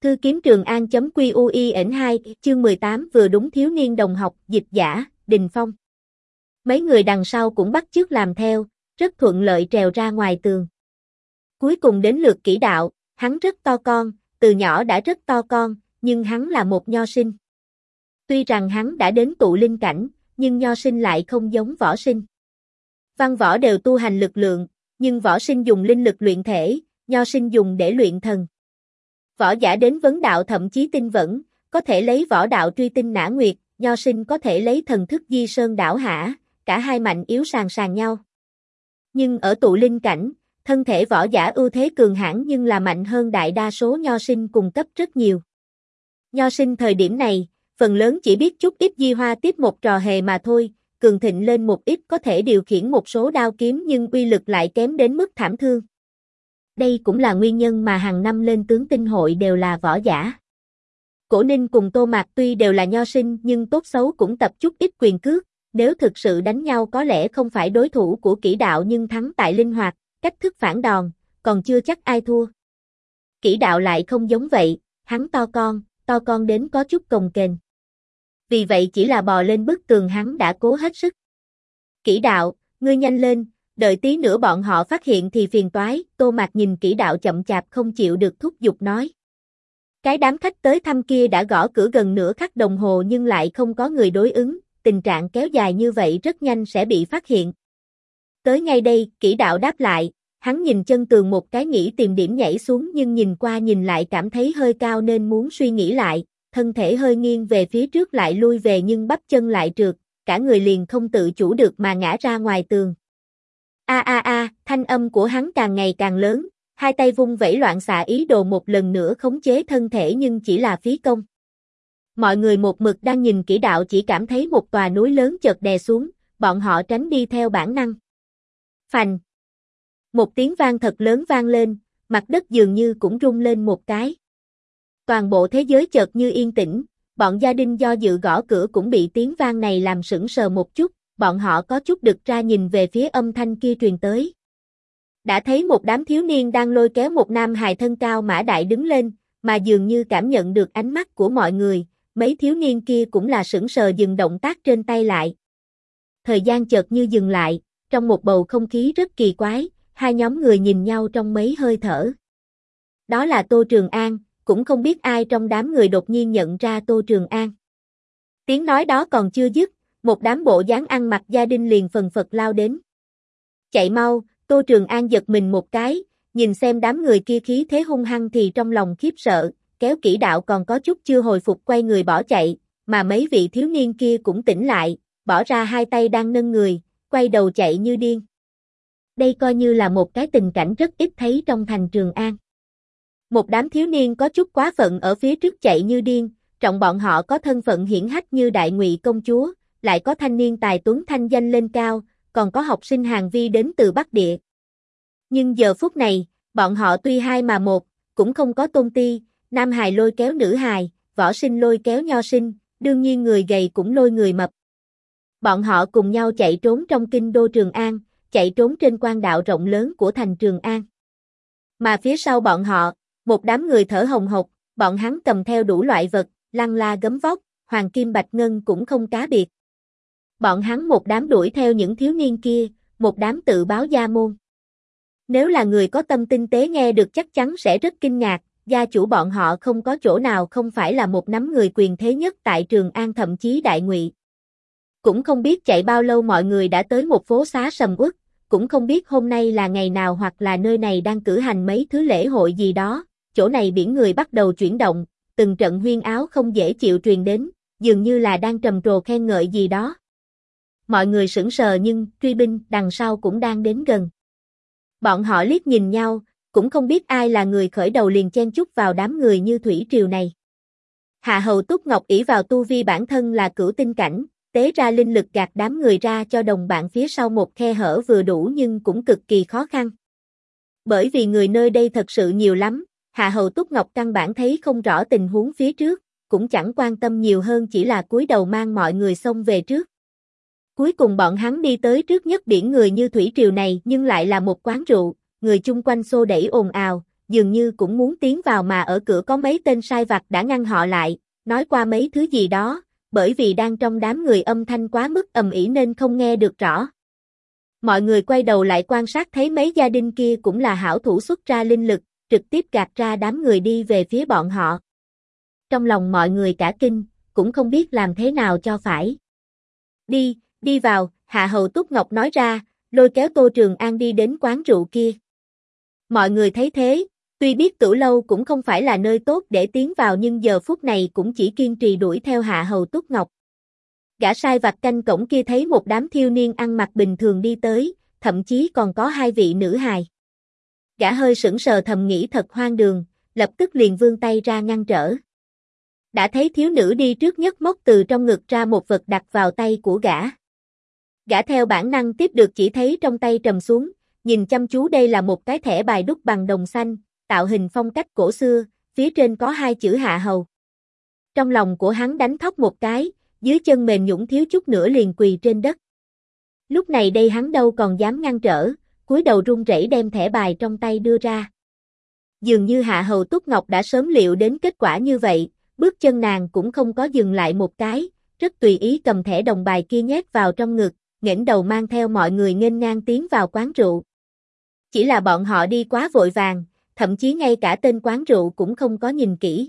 Thư kiếm Trường An.quy.ui.2, chương 18 vừa đúng thiếu niên đồng học, dịch giả, Đình Phong. Mấy người đằng sau cũng bắt chước làm theo, rất thuận lợi trèo ra ngoài tường. Cuối cùng đến lượt Kỷ Đạo, hắn rất to con, từ nhỏ đã rất to con, nhưng hắn là một nho sinh. Tuy rằng hắn đã đến tụ linh cảnh, nhưng nho sinh lại không giống võ sinh. Văn võ đều tu hành lực lượng, nhưng võ sinh dùng linh lực luyện thể, nho sinh dùng để luyện thần. Võ giả đến vấn đạo thậm chí tinh vẫn, có thể lấy võ đạo truy tinh nã nguyệt, nho sinh có thể lấy thần thức di sơn đảo hả, cả hai mạnh yếu sàn sàn nhau. Nhưng ở tụ linh cảnh, thân thể võ giả ưu thế cường hãn nhưng là mạnh hơn đại đa số nho sinh cùng cấp rất nhiều. Nho sinh thời điểm này, phần lớn chỉ biết chút ít di hoa tiếp một trò hề mà thôi, cường thịnh lên một ít có thể điều khiển một số đao kiếm nhưng uy lực lại kém đến mức thảm thương. Đây cũng là nguyên nhân mà hàng năm lên tướng tinh hội đều là võ giả. Cổ Ninh cùng Tô Mạc tuy đều là nho sinh nhưng tốt xấu cũng tập chút ít quyền cước, nếu thực sự đánh nhau có lẽ không phải đối thủ của Kỷ Đạo nhưng thắng tại linh hoạt, cách thức phản đòn, còn chưa chắc ai thua. Kỷ Đạo lại không giống vậy, hắn to con đến có chút cồng kềnh. Vì vậy chỉ là bò lên bức tường hắn đã cố hết sức. Kỷ Đạo, ngươi nhanh lên, đợi tí nữa bọn họ phát hiện thì phiền toái, Tô Mạc nhìn Kỷ Đạo chậm chạp không chịu được thúc giục nói. Cái đám khách tới thăm kia đã gõ cửa gần nửa khắc đồng hồ nhưng lại không có người đối ứng, tình trạng kéo dài như vậy rất nhanh sẽ bị phát hiện. Tới ngay đây, Kỷ Đạo đáp lại, hắn nhìn chân tường một cái nghĩ tìm điểm nhảy xuống nhưng nhìn qua nhìn lại cảm thấy hơi cao nên muốn suy nghĩ lại, thân thể hơi nghiêng về phía trước lại lui về nhưng bắp chân lại trượt, cả người liền không tự chủ được mà ngã ra ngoài tường. Thanh âm của hắn càng ngày càng lớn, hai tay vung vẩy loạn xạ ý đồ một lần nữa khống chế thân thể nhưng chỉ là phí công. Mọi người một mực đang nhìn Kỷ Đạo chỉ cảm thấy một tòa núi lớn chợt đè xuống, bọn họ tránh đi theo bản năng. Phành! Một tiếng vang thật lớn vang lên, mặt đất dường như cũng rung lên một cái. Toàn bộ thế giới chợt như yên tĩnh, bọn gia đình do dự gõ cửa cũng bị tiếng vang này làm sững sờ một chút, bọn họ có chút đực ra nhìn về phía âm thanh kia truyền tới. Đã thấy một đám thiếu niên đang lôi kéo một nam hài thân cao mã đại đứng lên, mà dường như cảm nhận được ánh mắt của mọi người, mấy thiếu niên kia cũng là sững sờ dừng động tác trên tay lại. Thời gian chợt như dừng lại, trong một bầu không khí rất kỳ quái, hai nhóm người nhìn nhau trong mấy hơi thở. Đó là Tô Trường An, cũng không biết ai trong đám người đột nhiên nhận ra Tô Trường An. Tiếng nói đó còn chưa dứt, một đám bộ dáng ăn mặc gia đình liền phần phật lao đến. Chạy mau, Tô Trường An giật mình một cái, nhìn xem đám người kia khí thế hung hăng thì trong lòng khiếp sợ, kéo Kỷ Đạo còn có chút chưa hồi phục quay người bỏ chạy, mà mấy vị thiếu niên kia cũng tỉnh lại, bỏ ra hai tay đang nâng người, quay đầu chạy như điên. Đây coi như là một cái tình cảnh rất ít thấy trong thành Trường An. Một đám thiếu niên có chút quá phận ở phía trước chạy như điên, trọng bọn họ có thân phận hiển hách như Đại Ngụy công chúa, lại có thanh niên tài tuấn thanh danh lên cao, còn có học sinh hàng vi đến từ Bắc Địa. Nhưng giờ phút này, bọn họ tuy hai mà một, cũng không có tôn ti, nam hài lôi kéo nữ hài, võ sinh lôi kéo nho sinh, đương nhiên người gầy cũng lôi người mập. Bọn họ cùng nhau chạy trốn trong kinh đô Trường An, chạy trốn trên quan đạo rộng lớn của thành Trường An. Mà phía sau bọn họ, một đám người thở hồng hộc, bọn hắn cầm theo đủ loại vật, lăng la gấm vóc, hoàng kim bạch ngân cũng không cá biệt. Bọn hắn một đám đuổi theo những thiếu niên kia, một đám tự báo gia môn. Nếu là người có tâm tinh tế nghe được chắc chắn sẽ rất kinh ngạc, gia chủ bọn họ không có chỗ nào không phải là một nắm người quyền thế nhất tại Trường An thậm chí Đại Ngụy. Cũng không biết chạy bao lâu mọi người đã tới một phố xá sầm uất, cũng không biết hôm nay là ngày nào hoặc là nơi này đang cử hành mấy thứ lễ hội gì đó, chỗ này biển người bắt đầu chuyển động, từng trận huyên áo không dễ chịu truyền đến, dường như là đang trầm trồ khen ngợi gì đó. Mọi người sững sờ nhưng truy binh đằng sau cũng đang đến gần. Bọn họ liếc nhìn nhau, cũng không biết ai là người khởi đầu liền chen chúc vào đám người như thủy triều này. Hạ Hầu Túc Ngọc ỷ vào tu vi bản thân là cửu tinh cảnh, tế ra linh lực gạt đám người ra cho đồng bạn phía sau một khe hở vừa đủ nhưng cũng cực kỳ khó khăn. Bởi vì người nơi đây thật sự nhiều lắm, Hạ Hầu Túc Ngọc căn bản thấy không rõ tình huống phía trước, cũng chẳng quan tâm nhiều hơn chỉ là cúi đầu mang mọi người xông về trước. Cuối cùng bọn hắn đi tới trước nhất biển người như thủy triều này nhưng lại là một quán rượu, người chung quanh xô đẩy ồn ào, dường như cũng muốn tiến vào mà ở cửa có mấy tên sai vặt đã ngăn họ lại, nói qua mấy thứ gì đó, bởi vì đang trong đám người âm thanh quá mức ầm ĩ nên không nghe được rõ. Mọi người quay đầu lại quan sát thấy mấy gia đình kia cũng là hảo thủ xuất ra linh lực, trực tiếp gạt ra đám người đi về phía bọn họ. Trong lòng mọi người cả kinh, cũng không biết làm thế nào cho phải. Đi vào, Hạ Hầu Túc Ngọc nói ra, lôi kéo Tô Trường An đi đến quán rượu kia. Mọi người thấy thế, tuy biết Tử lâu cũng không phải là nơi tốt để tiến vào nhưng giờ phút này cũng chỉ kiên trì đuổi theo Hạ Hầu Túc Ngọc. Gã sai vặt canh cổng kia thấy một đám thiếu niên ăn mặc bình thường đi tới, thậm chí còn có 2 vị nữ hài. Gã hơi sững sờ thầm nghĩ thật hoang đường, lập tức liền vươn tay ra ngăn trở. Đã thấy thiếu nữ đi trước nhất móc từ trong ngực ra một vật đặt vào tay của gã. Gã theo bản năng tiếp được chỉ thấy trong tay trầm xuống, nhìn chăm chú đây là một cái thẻ bài đúc bằng đồng xanh, tạo hình phong cách cổ xưa, phía trên có 2 chữ Hạ Hầu. Trong lòng của hắn đánh thót một cái, dưới chân mềm nhũn thiếu chút nữa liền quỳ trên đất. Lúc này đây hắn đâu còn dám ngăn trở, cúi đầu run rẩy đem thẻ bài trong tay đưa ra. Dường như Hạ Hầu Túc Ngọc đã sớm liệu đến kết quả như vậy, bước chân nàng cũng không có dừng lại một cái, rất tùy ý cầm thẻ đồng bài kia nhét vào trong ngực, nghển đầu mang theo mọi người nghênh ngang tiến vào quán rượu. Chỉ là bọn họ đi quá vội vàng, thậm chí ngay cả tên quán rượu cũng không có nhìn kỹ.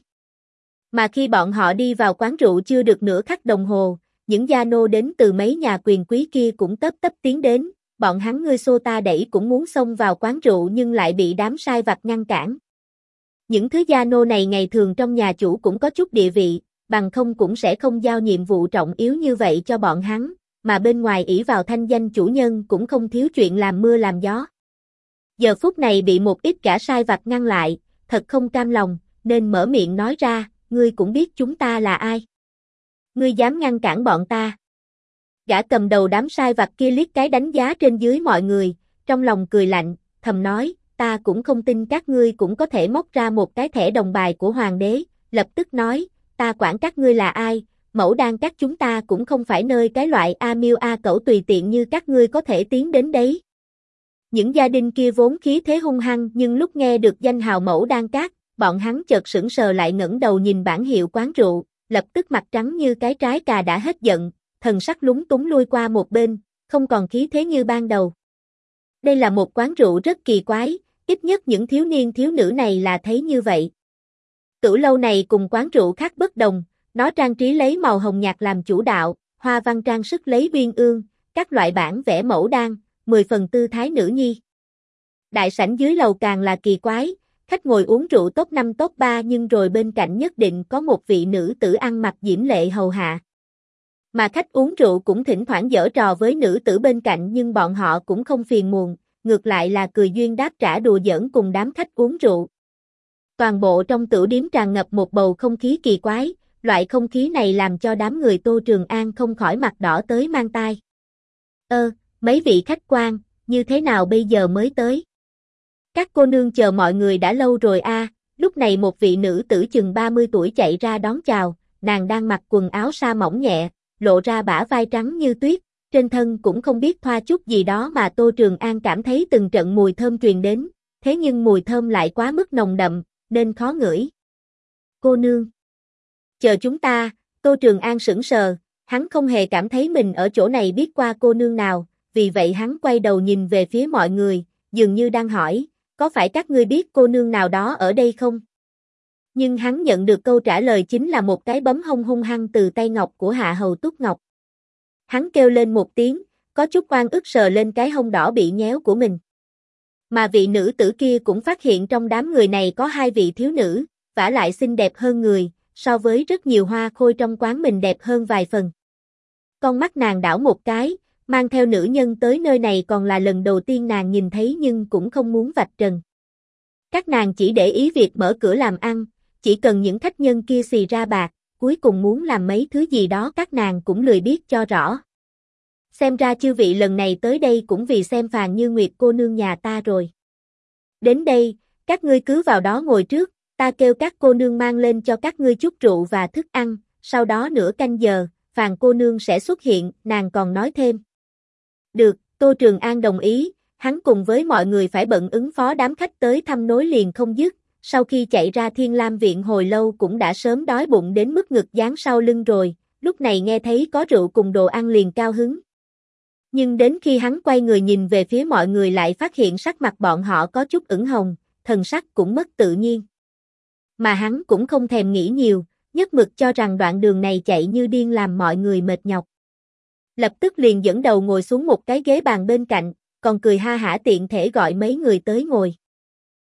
Mà khi bọn họ đi vào quán rượu chưa được nửa khắc đồng hồ, những gia nô đến từ mấy nhà quyền quý kia cũng tấp tiến đến, bọn hắn ngươi xô ta đẩy cũng muốn xông vào quán rượu nhưng lại bị đám sai vặt ngăn cản. Những thứ gia nô này ngày thường trong nhà chủ cũng có chút địa vị, bằng không cũng sẽ không giao nhiệm vụ trọng yếu như vậy cho bọn hắn, mà bên ngoài ỷ vào thanh danh chủ nhân cũng không thiếu chuyện làm mưa làm gió. Giờ phút này bị một ít gã sai vặt ngăn lại, thật không cam lòng, nên mở miệng nói ra, ngươi cũng biết chúng ta là ai. Ngươi dám ngăn cản bọn ta. Gã cầm đầu đám sai vặt kia liếc cái đánh giá trên dưới mọi người, trong lòng cười lạnh, thầm nói, ta cũng không tin các ngươi cũng có thể móc ra một cái thẻ đồng bài của hoàng đế, lập tức nói, ta quản các ngươi là ai, Mẫu Đan các chúng ta cũng không phải nơi cái loại a miêu a cẩu tùy tiện như các ngươi có thể tiến đến đấy. Những gia đình kia vốn khí thế hung hăng nhưng lúc nghe được danh hào Mẫu Đan các, bọn hắn chợt sững sờ lại ngẩng đầu nhìn bảng hiệu quán rượu, lập tức mặt trắng như cái trái cà đã hết giận, thần sắc lúng túng lui qua một bên, không còn khí thế như ban đầu. Đây là một quán rượu rất kỳ quái, ít nhất những thiếu niên thiếu nữ này là thấy như vậy. Tử lâu này cùng quán rượu khác bất đồng, nó trang trí lấy màu hồng nhạt làm chủ đạo, hoa văn trang sức lấy uyên ương, các loại bản vẽ mẫu đan, 10 phần tư thái nữ nhi. Đại sảnh dưới lầu càng là kỳ quái, khách ngồi uống rượu top 5 top 3 nhưng rồi bên cạnh nhất định có một vị nữ tử ăn mặc diễm lệ hầu hạ. Mà khách uống rượu cũng thỉnh thoảng giở trò với nữ tử bên cạnh nhưng bọn họ cũng không phiền muộn, ngược lại là cười duyên đáp trả đùa giỡn cùng đám khách uống rượu. Toàn bộ trong tửu điếm tràn ngập một bầu không khí kỳ quái, loại không khí này làm cho đám người Tô Trường An không khỏi mặt đỏ tới mang tai. Mấy vị khách quan, như thế nào bây giờ mới tới? Các cô nương chờ mọi người đã lâu rồi a. Lúc này một vị nữ tử chừng 30 tuổi chạy ra đón chào, nàng đang mặc quần áo sa mỏng nhẹ, lộ ra bả vai trắng như tuyết, trên thân cũng không biết thoa chút gì đó mà Tô Trường An cảm thấy từng trận mùi thơm truyền đến, thế nhưng mùi thơm lại quá mức nồng đậm, nên khó ngửi. Cô nương, chờ chúng ta. Tô Trường An sững sờ, hắn không hề cảm thấy mình ở chỗ này biết qua cô nương nào, vì vậy hắn quay đầu nhìn về phía mọi người, dường như đang hỏi, có phải các ngươi biết cô nương nào đó ở đây không? Nhưng hắn nhận được câu trả lời chính là một cái bấm hông hung hăng từ tay ngọc của Hạ Hầu Túc Ngọc. Hắn kêu lên một tiếng, có chút oan ức sờ lên cái hông đỏ bị nhéo của mình. Mà vị nữ tử kia cũng phát hiện trong đám người này có 2 vị thiếu nữ, vả lại xinh đẹp hơn người, so với rất nhiều hoa khôi trong quán mình đẹp hơn vài phần. Con mắt nàng đảo một cái, mang theo nữ nhân tới nơi này còn là lần đầu tiên nàng nhìn thấy nhưng cũng không muốn vạch trần. Các nàng chỉ để ý việc mở cửa làm ăn, chỉ cần những khách nhân kia xì ra bạc, cuối cùng muốn làm mấy thứ gì đó các nàng cũng lười biết cho rõ. Xem ra chư vị lần này tới đây cũng vì xem Phàn Như Nguyệt cô nương nhà ta rồi. Đến đây, các ngươi cứ vào đó ngồi trước, ta kêu các cô nương mang lên cho các ngươi chút rượu và thức ăn, sau đó nửa canh giờ, Phàn cô nương sẽ xuất hiện, nàng còn nói thêm. Được, Tô Trường An đồng ý, hắn cùng với mọi người phải bận ứng phó đám khách tới thăm nối liền không dứt, sau khi chạy ra Thiên Lam viện hồi lâu cũng đã sớm đói bụng đến mức ngực dán sau lưng rồi, lúc này nghe thấy có rượu cùng đồ ăn liền cao hứng. Nhưng đến khi hắn quay người nhìn về phía mọi người lại phát hiện sắc mặt bọn họ có chút ửng hồng, thần sắc cũng mất tự nhiên. Mà hắn cũng không thèm nghĩ nhiều, nhất mực cho rằng đoạn đường này chạy như điên làm mọi người mệt nhọc. Lập tức liền dẫn đầu ngồi xuống một cái ghế bàn bên cạnh, còn cười ha hả tiện thể gọi mấy người tới ngồi.